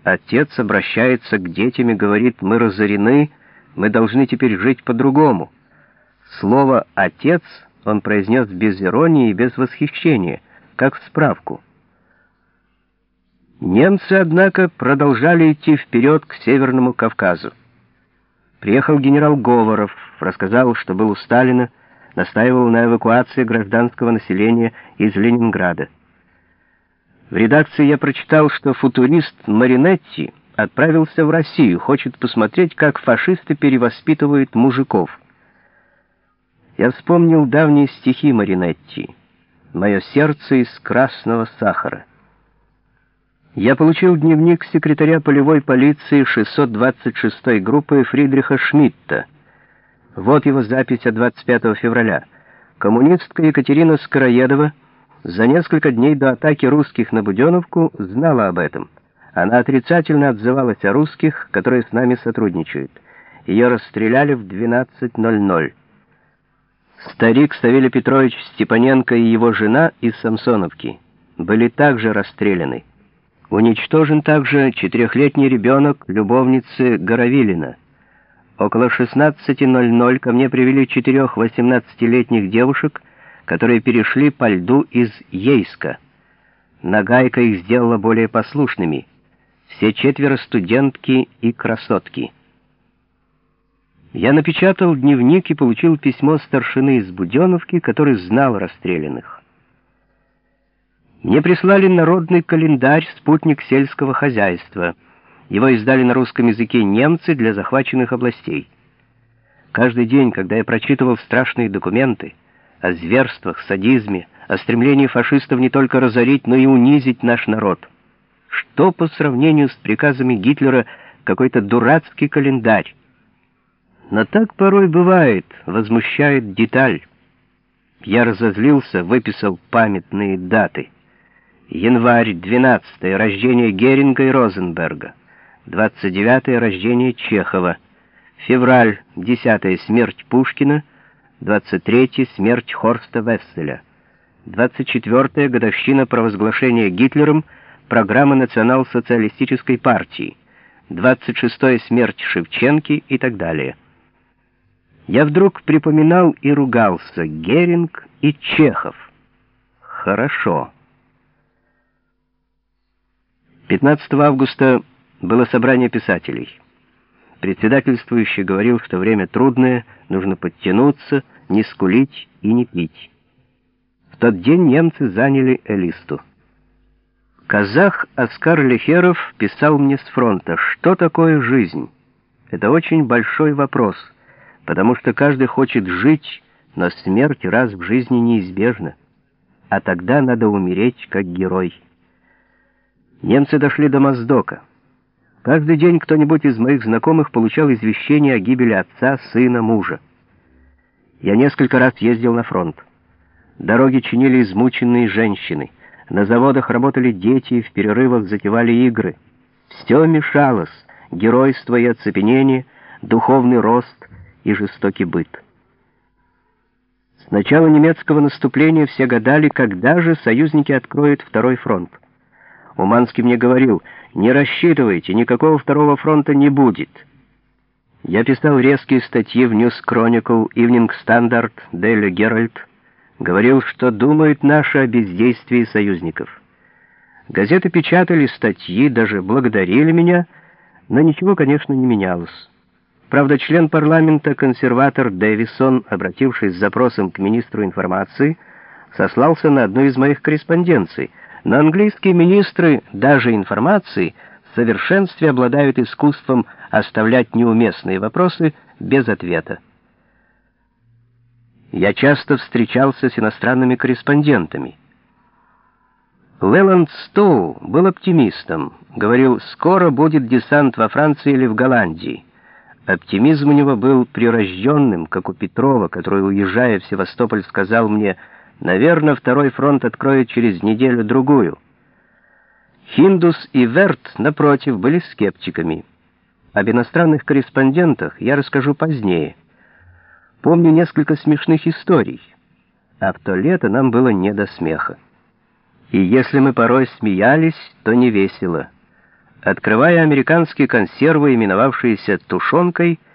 Отец обращается к детям и говорит: мы разорены, мы должны теперь жить по-другому. Слово «отец» он произнес без иронии и без восхищения, как в справку. Немцы, однако, продолжали идти вперед к Северному Кавказу. Приехал генерал Говоров, рассказал, что был у Сталина, настаивал на эвакуации гражданского населения из Ленинграда. В редакции я прочитал, что футурист Маринетти отправился в Россию, хочет посмотреть, как фашисты перевоспитывают мужиков. Я вспомнил давние стихи Маринетти «Мое сердце из красного сахара». Я получил дневник секретаря полевой полиции 626-й группы Фридриха Шмидта. Вот его запись от 25 февраля. Коммунистка Екатерина Скороедова за несколько дней до атаки русских на Буденновку знала об этом. Она отрицательно отзывалась о русских, которые с нами сотрудничают. Ее расстреляли в 12:00. Старик Савелий Петрович Степаненко и его жена из Самсоновки были также расстреляны. Уничтожен также 4-летний ребенок любовницы Горовилина. Около 16:00 ко мне привели 4 18-летних девушек, которые перешли по льду из Ейска. Нагайка их сделала более послушными. Все 4 студентки и красотки. Я напечатал дневник и получил письмо старшины из Буденновки, который знал расстрелянных. Мне прислали народный календарь «Спутник сельского хозяйства». Его издали на русском языке немцы для захваченных областей. Каждый день, когда я прочитывал страшные документы о зверствах, садизме, о стремлении фашистов не только разорить, но и унизить наш народ, что по сравнению с приказами Гитлера какой-то дурацкий календарь. Но так порой бывает, возмущает деталь. Я разозлился, выписал памятные даты. Январь 12 рождение Геринга и Розенберга, 29 рождение Чехова, февраль 10 смерть Пушкина, 23 смерть Хорста Весселя, 24 годовщина провозглашения Гитлером программы национал-социалистической партии, 26 смерть Шевченки и так далее. Я вдруг припоминал и ругался: Геринг и Чехов. Хорошо. 15 августа было собрание писателей. Председательствующий говорил, что время трудное, нужно подтянуться, не скулить и не пить. В тот день немцы заняли Элисту. Казах Оскар Лехеров писал мне с фронта: что такое жизнь? Это очень большой вопрос, потому что каждый хочет жить, но смерть раз в жизни неизбежна, а тогда надо умереть как герой. Немцы дошли до Моздока. Каждый день кто-нибудь из моих знакомых получал извещение о гибели отца, сына, мужа. Я несколько раз ездил на фронт. Дороги чинили измученные женщины. На заводах работали дети и в перерывах затевали игры. Все мешалось: геройство и оцепенение, духовный рост и жестокий быт. С начала немецкого наступления все гадали, когда же союзники откроют второй фронт. Уманский мне говорил: не рассчитывайте, никакого второго фронта не будет. Я писал резкие статьи в News Chronicle, Evening Standard, Daily Herald, говорил, что думают наши о бездействии союзников. Газеты печатали статьи, даже благодарили меня, но ничего, конечно, не менялось. Правда, член парламента, консерватор Дэвисон, обратившись с запросом к министру информации, сослался на одну из моих корреспонденций. Но английские министры даже информации в совершенстве обладают искусством оставлять неуместные вопросы без ответа. Я часто встречался с иностранными корреспондентами. Леланд Стоу был оптимистом, говорил: скоро будет десант во Франции или в Голландии. Оптимизм у него был прирожденным, как у Петрова, который, уезжая в Севастополь, сказал мне: наверное, второй фронт откроют через неделю-другую. Хиндус и Верт, напротив, были скептиками. Об иностранных корреспондентах я расскажу позднее. Помню несколько смешных историй, а в то лето нам было не до смеха. И если мы порой смеялись, то не весело. Открывая американские консервы, именовавшиеся тушенкой,